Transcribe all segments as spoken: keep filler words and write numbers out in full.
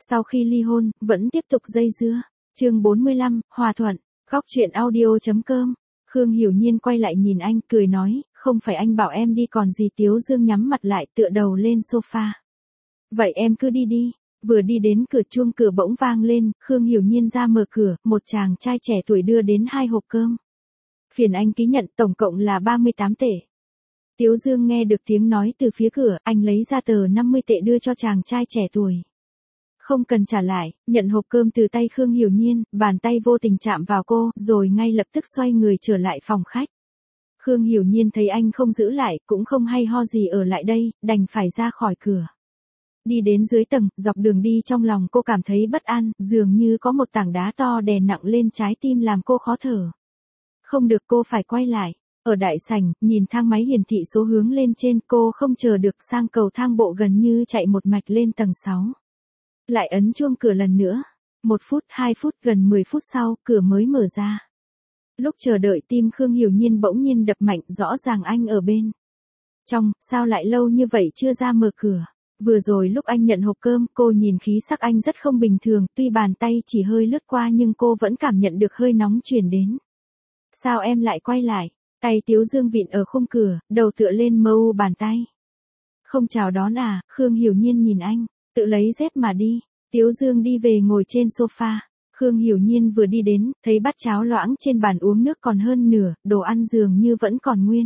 Sau khi ly hôn, vẫn tiếp tục dây dưa. Chương bốn mươi lăm, hòa thuận. Góc truyện audio.com. Khương Hiểu Nhiên quay lại nhìn anh, cười nói, không phải anh bảo em đi còn gì. Tiếu Dương nhắm mặt lại tựa đầu lên sofa. Vậy em cứ đi đi. Vừa đi đến cửa chuông cửa bỗng vang lên, Khương Hiểu Nhiên ra mở cửa, một chàng trai trẻ tuổi đưa đến hai hộp cơm. Phiền anh ký nhận, tổng cộng là ba mươi tám tệ. Tiếu Dương nghe được tiếng nói từ phía cửa, anh lấy ra tờ năm mươi tệ đưa cho chàng trai trẻ tuổi. Không cần trả lại, nhận hộp cơm từ tay Khương Hiểu Nhiên, bàn tay vô tình chạm vào cô, rồi ngay lập tức xoay người trở lại phòng khách. Khương Hiểu Nhiên thấy anh không giữ lại, cũng không hay ho gì ở lại đây, đành phải ra khỏi cửa. Đi đến dưới tầng, dọc đường đi trong lòng cô cảm thấy bất an, dường như có một tảng đá to đè nặng lên trái tim làm cô khó thở. Không được, cô phải quay lại. Ở đại sảnh, nhìn thang máy hiển thị số hướng lên trên, cô không chờ được sang cầu thang bộ gần như chạy một mạch lên tầng sáu. Lại ấn chuông cửa lần nữa. Một phút, hai phút, gần mười phút sau, cửa mới mở ra. Lúc chờ đợi tim Khương Hiểu Nhiên bỗng nhiên đập mạnh, rõ ràng anh ở bên trong, sao lại lâu như vậy chưa ra mở cửa. Vừa rồi lúc anh nhận hộp cơm, cô nhìn khí sắc anh rất không bình thường, tuy bàn tay chỉ hơi lướt qua nhưng cô vẫn cảm nhận được hơi nóng truyền đến. Sao em lại quay lại? Tay Tiếu Dương vịn ở khung cửa, đầu tựa lên mờ u bàn tay. Không chào đón à? Khương Hiểu Nhiên nhìn anh, tự lấy dép mà đi. Tiếu Dương đi về ngồi trên sofa. Khương Hiểu Nhiên vừa đi đến, thấy bát cháo loãng trên bàn uống nước còn hơn nửa, đồ ăn dường như vẫn còn nguyên.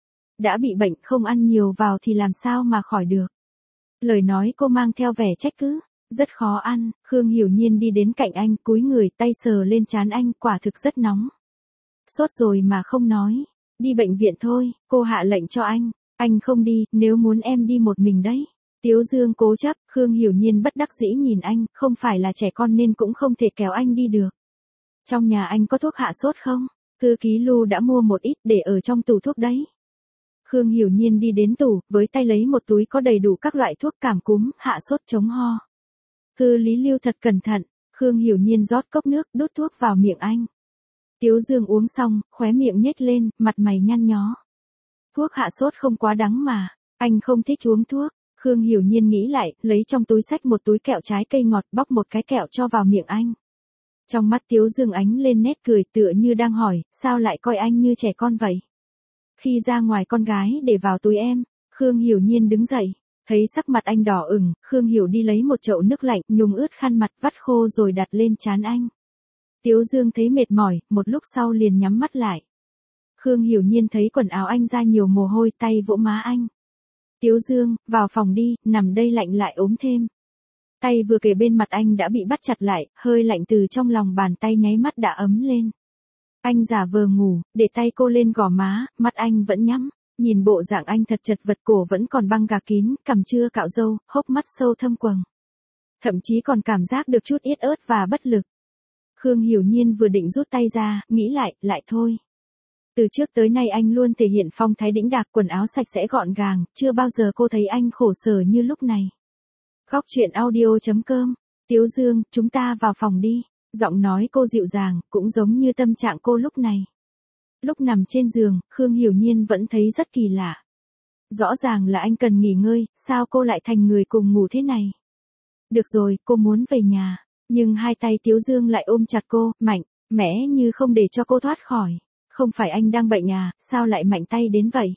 Đã bị bệnh không ăn nhiều vào thì làm sao mà khỏi được. Lời nói cô mang theo vẻ trách cứ, rất khó ăn. Khương Hiểu Nhiên đi đến cạnh anh, cúi người, tay sờ lên trán anh, quả thực rất nóng. Sốt rồi mà không nói. Đi bệnh viện thôi, cô hạ lệnh cho anh. Anh không đi, nếu muốn em đi một mình đấy. Tiếu Dương cố chấp, Khương Hiểu Nhiên bất đắc dĩ nhìn anh, không phải là trẻ con nên cũng không thể kéo anh đi được. Trong nhà anh có thuốc hạ sốt không? Thư ký Lu đã mua một ít để ở trong tủ thuốc đấy. Khương Hiểu Nhiên đi đến tủ, với tay lấy một túi có đầy đủ các loại thuốc cảm cúm, hạ sốt, chống ho. Thư Lý Lưu thật cẩn thận. Khương Hiểu Nhiên rót cốc nước, đút thuốc vào miệng anh. Tiếu Dương uống xong, khóe miệng nhếch lên, mặt mày nhăn nhó. Thuốc hạ sốt không quá đắng mà, anh không thích uống thuốc. Khương Hiểu Nhiên nghĩ lại, lấy trong túi xách một túi kẹo trái cây ngọt, bóc một cái kẹo cho vào miệng anh. Trong mắt Tiếu Dương ánh lên nét cười, tựa như đang hỏi, sao lại coi anh như trẻ con vậy? Khi ra ngoài con gái để vào túi em. Khương Hiểu Nhiên đứng dậy, thấy sắc mặt anh đỏ ửng, Khương Hiểu đi lấy một chậu nước lạnh, nhúng ướt khăn mặt, vắt khô rồi đặt lên trán anh. Tiếu Dương thấy mệt mỏi, một lúc sau liền nhắm mắt lại. Khương Hiểu Nhiên thấy quần áo anh ra nhiều mồ hôi, tay vỗ má anh. Tiếu Dương, vào phòng đi, nằm đây lạnh lại ốm thêm. Tay vừa kề bên mặt anh đã bị bắt chặt lại, hơi lạnh từ trong lòng bàn tay nháy mắt đã ấm lên. Anh giả vờ ngủ, để tay cô lên gò má, mắt anh vẫn nhắm. Nhìn bộ dạng anh thật chật vật, cổ vẫn còn băng gạc kín, cằm chưa cạo râu, hốc mắt sâu thâm quầng. Thậm chí còn cảm giác được chút yết ớt và bất lực. Khương Hiểu Nhiên vừa định rút tay ra, nghĩ lại, lại thôi. Từ trước tới nay anh luôn thể hiện phong thái đĩnh đạc, quần áo sạch sẽ gọn gàng, chưa bao giờ cô thấy anh khổ sở như lúc này. Góc truyện audio.com. Tiếu Dương, chúng ta vào phòng đi. Giọng nói cô dịu dàng, cũng giống như tâm trạng cô lúc này. Lúc nằm trên giường, Khương Hiểu Nhiên vẫn thấy rất kỳ lạ. Rõ ràng là anh cần nghỉ ngơi, sao cô lại thành người cùng ngủ thế này? Được rồi, cô muốn về nhà. Nhưng hai tay Tiếu Dương lại ôm chặt cô, mạnh, mẽ như không để cho cô thoát khỏi. Không phải anh đang bệnh à, sao lại mạnh tay đến vậy?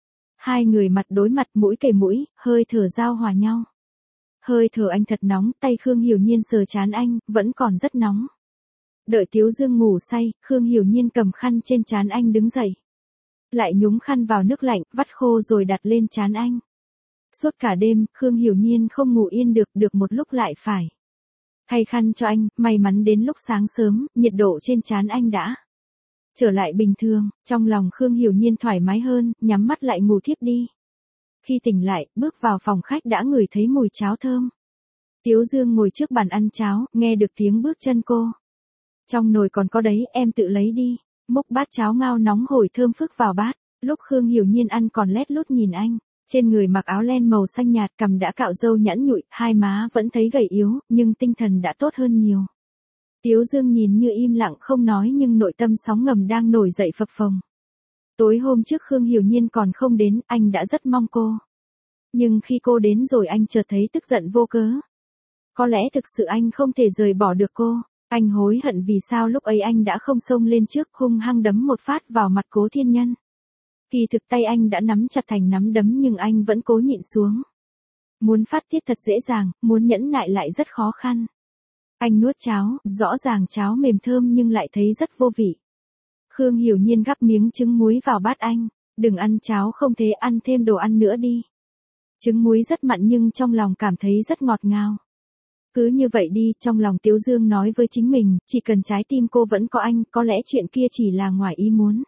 Hai người mặt đối mặt, mũi kề mũi, hơi thở giao hòa nhau. Hơi thở anh thật nóng, tay Khương Hiểu Nhiên sờ trán anh, vẫn còn rất nóng. Đợi Tiếu Dương ngủ say, Khương Hiểu Nhiên cầm khăn trên trán anh đứng dậy. Lại nhúng khăn vào nước lạnh, vắt khô rồi đặt lên trán anh. Suốt cả đêm, Khương Hiểu Nhiên không ngủ yên được, được một lúc lại phải thay khăn cho anh, may mắn đến lúc sáng sớm, nhiệt độ trên trán anh đã trở lại bình thường, trong lòng Khương Hiểu Nhiên thoải mái hơn, nhắm mắt lại ngủ thiếp đi. Khi tỉnh lại, bước vào phòng khách đã ngửi thấy mùi cháo thơm. Tiếu Dương ngồi trước bàn ăn cháo, nghe được tiếng bước chân cô. Trong nồi còn có đấy, em tự lấy đi. Múc bát cháo ngao nóng hổi thơm phức vào bát. Lúc Khương Hiểu Nhiên ăn còn lét lút nhìn anh. Trên người mặc áo len màu xanh nhạt, cằm đã cạo râu nhẵn nhụi, hai má vẫn thấy gầy yếu, nhưng tinh thần đã tốt hơn nhiều. Tiếu Dương nhìn như im lặng không nói nhưng nội tâm sóng ngầm đang nổi dậy phập phồng. Tối hôm trước Khương Hiểu Nhiên còn không đến, anh đã rất mong cô. Nhưng khi cô đến rồi anh chợt thấy tức giận vô cớ. Có lẽ thực sự anh không thể rời bỏ được cô. Anh hối hận vì sao lúc ấy anh đã không xông lên trước hung hăng đấm một phát vào mặt Cố Thiên Nhân. Kỳ thực tay anh đã nắm chặt thành nắm đấm nhưng anh vẫn cố nhịn xuống. Muốn phát tiết thật dễ dàng, muốn nhẫn nại lại rất khó khăn. Anh nuốt cháo, rõ ràng cháo mềm thơm nhưng lại thấy rất vô vị. Khương Hiểu Nhiên gắp miếng trứng muối vào bát anh. Đừng ăn cháo không thế, ăn thêm đồ ăn nữa đi. Trứng muối rất mặn nhưng trong lòng cảm thấy rất ngọt ngào. Cứ như vậy đi, trong lòng Tiếu Dương nói với chính mình, chỉ cần trái tim cô vẫn có anh, có lẽ chuyện kia chỉ là ngoài ý muốn.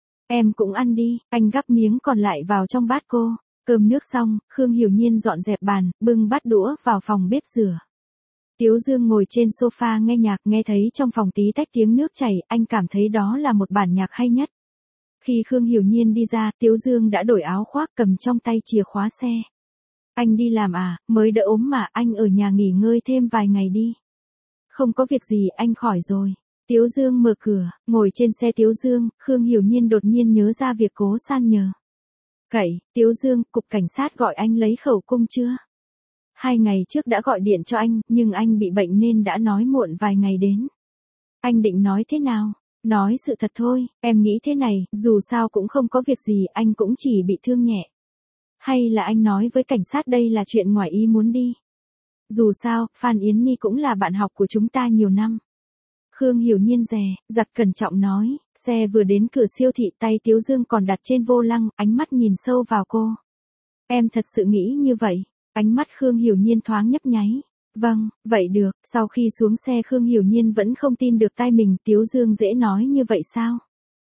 Em cũng ăn đi, anh gắp miếng còn lại vào trong bát cô. Cơm nước xong, Khương Hiểu Nhiên dọn dẹp bàn, bưng bát đũa vào phòng bếp rửa. Tiếu Dương ngồi trên sofa nghe nhạc, nghe thấy trong phòng tí tách tiếng nước chảy, anh cảm thấy đó là một bản nhạc hay nhất. Khi Khương Hiểu Nhiên đi ra, Tiếu Dương đã đổi áo khoác, cầm trong tay chìa khóa xe. Anh đi làm à, mới đỡ ốm mà, anh ở nhà nghỉ ngơi thêm vài ngày đi. Không có việc gì, anh khỏi rồi. Tiếu Dương mở cửa, ngồi trên xe Tiếu Dương, Khương Hiểu Nhiên đột nhiên nhớ ra việc Cố San nhờ. Cậy, Tiếu Dương, cục cảnh sát gọi anh lấy khẩu cung chưa? Hai ngày trước đã gọi điện cho anh, nhưng anh bị bệnh nên đã nói muộn vài ngày đến. Anh định nói thế nào? Nói sự thật thôi, em nghĩ thế này, dù sao cũng không có việc gì, anh cũng chỉ bị thương nhẹ. Hay là anh nói với cảnh sát đây là chuyện ngoài ý muốn đi. Dù sao, Phan Yến Nhi cũng là bạn học của chúng ta nhiều năm. Khương Hiểu Nhiên dè, dặt cẩn trọng nói, xe vừa đến cửa siêu thị tay Tiếu Dương còn đặt trên vô lăng, ánh mắt nhìn sâu vào cô. Em thật sự nghĩ như vậy, ánh mắt Khương Hiểu Nhiên thoáng nhấp nháy. Vâng, vậy được, sau khi xuống xe Khương Hiểu Nhiên vẫn không tin được tai mình, Tiếu Dương dễ nói như vậy sao?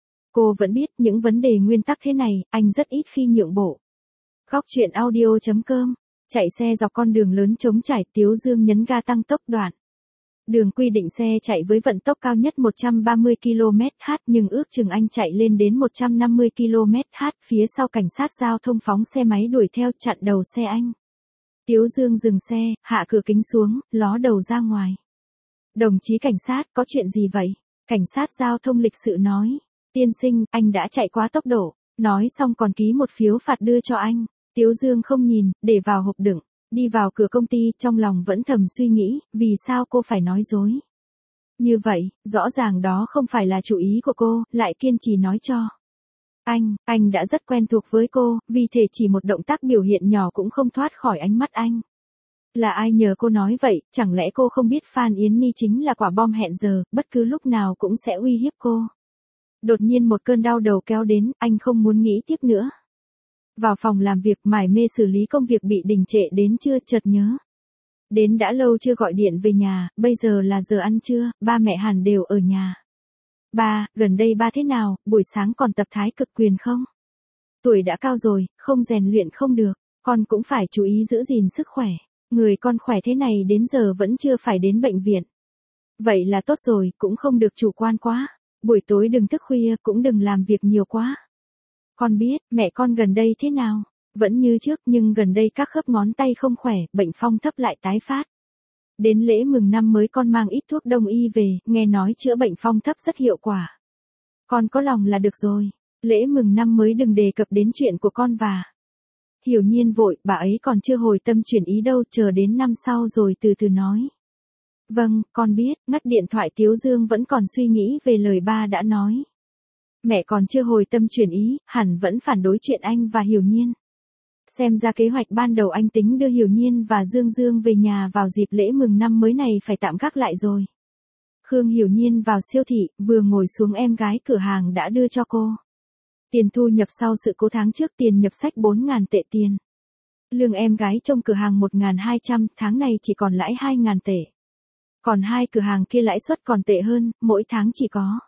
Cô vẫn biết những vấn đề nguyên tắc thế này, anh rất ít khi nhượng bộ. Góc truyện audio chấm com, chạy xe dọc con đường lớn trống trải, Tiếu Dương nhấn ga tăng tốc đoạn. Đường quy định xe chạy với vận tốc cao nhất một trăm ba mươi ki lô mét trên giờ nhưng ước chừng anh chạy lên đến một trăm năm mươi ki lô mét trên giờ, phía sau cảnh sát giao thông phóng xe máy đuổi theo chặn đầu xe anh. Tiếu Dương dừng xe, hạ cửa kính xuống, ló đầu ra ngoài. Đồng chí cảnh sát, có chuyện gì vậy? Cảnh sát giao thông lịch sự nói. Tiên sinh, anh đã chạy quá tốc độ. Nói xong còn ký một phiếu phạt đưa cho anh. Tiếu Dương không nhìn, để vào hộp đựng. Đi vào cửa công ty, trong lòng vẫn thầm suy nghĩ, vì sao cô phải nói dối. Như vậy, rõ ràng đó không phải là chủ ý của cô, lại kiên trì nói cho. Anh, anh đã rất quen thuộc với cô, vì thể chỉ một động tác biểu hiện nhỏ cũng không thoát khỏi ánh mắt anh. Là ai nhờ cô nói vậy, chẳng lẽ cô không biết Phan Yến Nhi chính là quả bom hẹn giờ, bất cứ lúc nào cũng sẽ uy hiếp cô. Đột nhiên một cơn đau đầu kéo đến, anh không muốn nghĩ tiếp nữa. Vào phòng làm việc mải mê xử lý công việc bị đình trệ đến trưa chợt nhớ. Đến đã lâu chưa gọi điện về nhà, bây giờ là giờ ăn trưa, ba mẹ hẳn đều ở nhà. Ba, gần đây ba thế nào, buổi sáng còn tập thái cực quyền không? Tuổi đã cao rồi, không rèn luyện không được, con cũng phải chú ý giữ gìn sức khỏe. Người con khỏe thế này đến giờ vẫn chưa phải đến bệnh viện. Vậy là tốt rồi, cũng không được chủ quan quá. Buổi tối đừng thức khuya, cũng đừng làm việc nhiều quá. Con biết, mẹ con gần đây thế nào? Vẫn như trước nhưng gần đây các khớp ngón tay không khỏe, bệnh phong thấp lại tái phát. Đến lễ mừng năm mới con mang ít thuốc đông y về, nghe nói chữa bệnh phong thấp rất hiệu quả. Con có lòng là được rồi. Lễ mừng năm mới đừng đề cập đến chuyện của con và. Hiểu Nhiên vội, bà ấy còn chưa hồi tâm chuyển ý đâu, chờ đến năm sau rồi từ từ nói. Vâng, con biết, ngắt điện thoại Tiếu Dương vẫn còn suy nghĩ về lời ba đã nói. Mẹ còn chưa hồi tâm chuyển ý, hẳn vẫn phản đối chuyện anh và Hiểu Nhiên. Xem ra kế hoạch ban đầu anh tính đưa Hiểu Nhiên và Dương Dương về nhà vào dịp lễ mừng năm mới này phải tạm gác lại rồi. Khương Hiểu Nhiên vào siêu thị, vừa ngồi xuống em gái cửa hàng đã đưa cho cô. Tiền thu nhập sau sự cố tháng trước tiền nhập sách bốn nghìn tệ tiền. Lương em gái trong cửa hàng một nghìn hai trăm, tháng này chỉ còn lãi hai nghìn tệ. Còn hai cửa hàng kia lãi suất còn tệ hơn, mỗi tháng chỉ có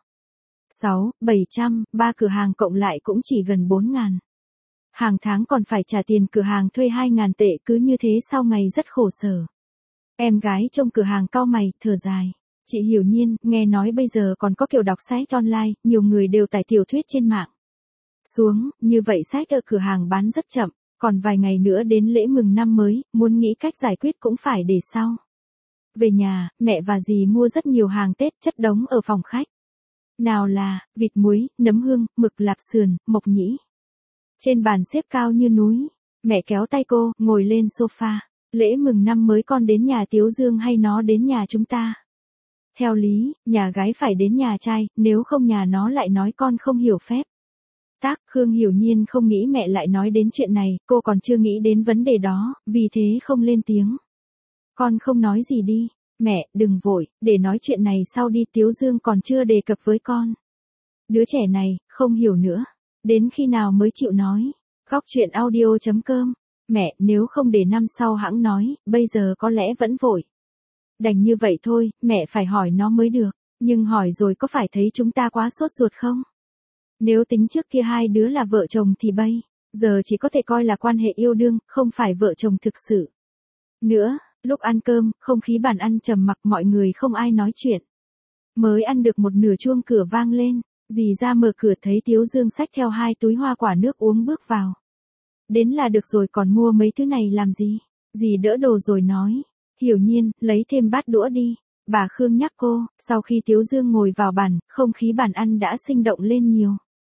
sáu, bảy trăm, ba cửa hàng cộng lại cũng chỉ gần bốn nghìn. Hàng tháng còn phải trả tiền cửa hàng thuê hai nghìn tệ, cứ như thế sau ngày rất khổ sở. Em gái trong cửa hàng cau mày, thở dài. Chị Hiểu Nhiên, nghe nói bây giờ còn có kiểu đọc sách online, nhiều người đều tải tiểu thuyết trên mạng xuống, như vậy sách ở cửa hàng bán rất chậm, còn vài ngày nữa đến lễ mừng năm mới, muốn nghĩ cách giải quyết cũng phải để sau. Về nhà, mẹ và dì mua rất nhiều hàng Tết chất đống ở phòng khách. Nào là, vịt muối, nấm hương, mực lạp sườn, mộc nhĩ. Trên bàn xếp cao như núi, mẹ kéo tay cô, ngồi lên sofa. Lễ mừng năm mới con đến nhà Tiếu Dương hay nó đến nhà chúng ta? Theo lý, nhà gái phải đến nhà trai, nếu không nhà nó lại nói con không hiểu phép. Tác, Khương Hiểu Nhiên không nghĩ mẹ lại nói đến chuyện này, cô còn chưa nghĩ đến vấn đề đó, vì thế không lên tiếng. Con không nói gì đi, mẹ, đừng vội, để nói chuyện này sau đi, Tiếu Dương còn chưa đề cập với con. Đứa trẻ này, không hiểu nữa, đến khi nào mới chịu nói. Góc truyện audio chấm com, mẹ, nếu không để năm sau hãng nói, bây giờ có lẽ vẫn vội. Đành như vậy thôi, mẹ phải hỏi nó mới được, nhưng hỏi rồi có phải thấy chúng ta quá sốt ruột không? Nếu tính trước kia hai đứa là vợ chồng thì bây giờ chỉ có thể coi là quan hệ yêu đương, không phải vợ chồng thực sự. Nữa, lúc ăn cơm, không khí bàn ăn trầm mặc, mọi người không ai nói chuyện. Mới ăn được một nửa chuông cửa vang lên, dì ra mở cửa thấy Tiếu Dương xách theo hai túi hoa quả nước uống bước vào. Đến là được rồi, còn mua mấy thứ này làm gì? Dì đỡ đồ rồi nói. Hiểu Nhiên, lấy thêm bát đũa đi. Bà Khương nhắc cô, sau khi Tiếu Dương ngồi vào bàn, không khí bàn ăn đã sinh động lên nhiều.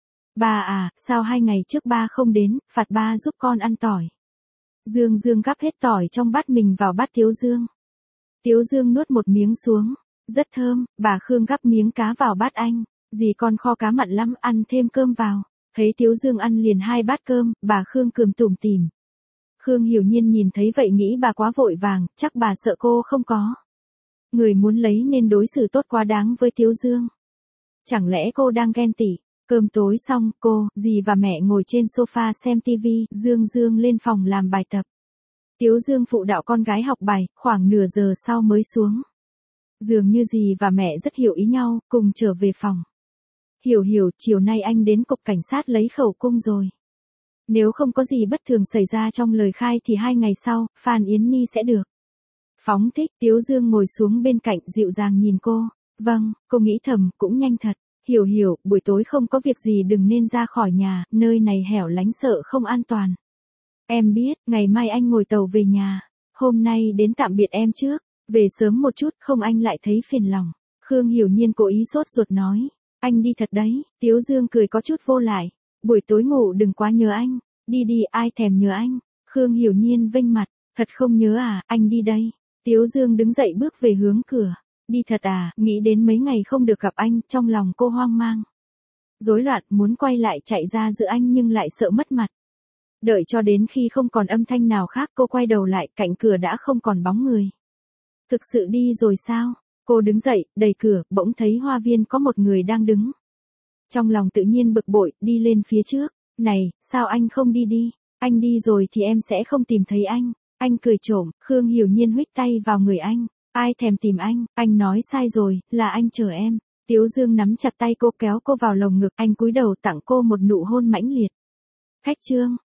Ba à, sao hai ngày trước ba không đến, phạt ba giúp con ăn tỏi. Dương Dương gắp hết tỏi trong bát mình vào bát Tiếu Dương. Tiếu Dương nuốt một miếng xuống, rất thơm, bà Khương gắp miếng cá vào bát anh. Dì con kho cá mặn lắm, ăn thêm cơm vào. Thấy Tiếu Dương ăn liền hai bát cơm, bà Khương cười tủm tỉm. Khương Hiểu Nhiên nhìn thấy vậy nghĩ bà quá vội vàng, chắc bà sợ cô không có người muốn lấy nên đối xử tốt quá đáng với Tiếu Dương. Chẳng lẽ cô đang ghen tị? Cơm tối xong, cô, dì và mẹ ngồi trên sofa xem tivi, Dương Dương lên phòng làm bài tập. Tiếu Dương phụ đạo con gái học bài, khoảng nửa giờ sau mới xuống. Dường như dì và mẹ rất hiểu ý nhau, cùng trở về phòng. Hiểu Hiểu, chiều nay anh đến cục cảnh sát lấy khẩu cung rồi. Nếu không có gì bất thường xảy ra trong lời khai thì hai ngày sau, Phan Yến Nhi sẽ được phóng thích. Tiếu Dương ngồi xuống bên cạnh dịu dàng nhìn cô. Vâng, cô nghĩ thầm, cũng nhanh thật. Hiểu Hiểu, buổi tối không có việc gì đừng nên ra khỏi nhà, nơi này hẻo lánh sợ không an toàn. Em biết, ngày mai anh ngồi tàu về nhà. Hôm nay đến tạm biệt em trước, về sớm một chút không anh lại thấy phiền lòng. Khương Hiểu Nhiên cố ý sốt ruột nói. Anh đi thật đấy, Tiếu Dương cười có chút vô lại. Buổi tối ngủ đừng quá nhớ anh, đi đi, ai thèm nhớ anh. Khương Hiểu Nhiên vênh mặt, thật không nhớ à, anh đi đây. Tiếu Dương đứng dậy bước về hướng cửa. Đi thật à, nghĩ đến mấy ngày không được gặp anh, trong lòng cô hoang mang. Rối loạn muốn quay lại chạy ra giữa anh nhưng lại sợ mất mặt. Đợi cho đến khi không còn âm thanh nào khác cô quay đầu lại, cạnh cửa đã không còn bóng người. Thực sự đi rồi sao? Cô đứng dậy, đẩy cửa, bỗng thấy hoa viên có một người đang đứng. Trong lòng tự nhiên bực bội, đi lên phía trước. Này, sao anh không đi đi? Anh đi rồi thì em sẽ không tìm thấy anh. Anh cười trộm, Khương Hiểu Nhiên huých tay vào người anh. Ai thèm tìm anh, anh nói sai rồi, là anh chờ em. Tiếu Dương nắm chặt tay cô kéo cô vào lồng ngực, anh cúi đầu tặng cô một nụ hôn mãnh liệt. Khách trương.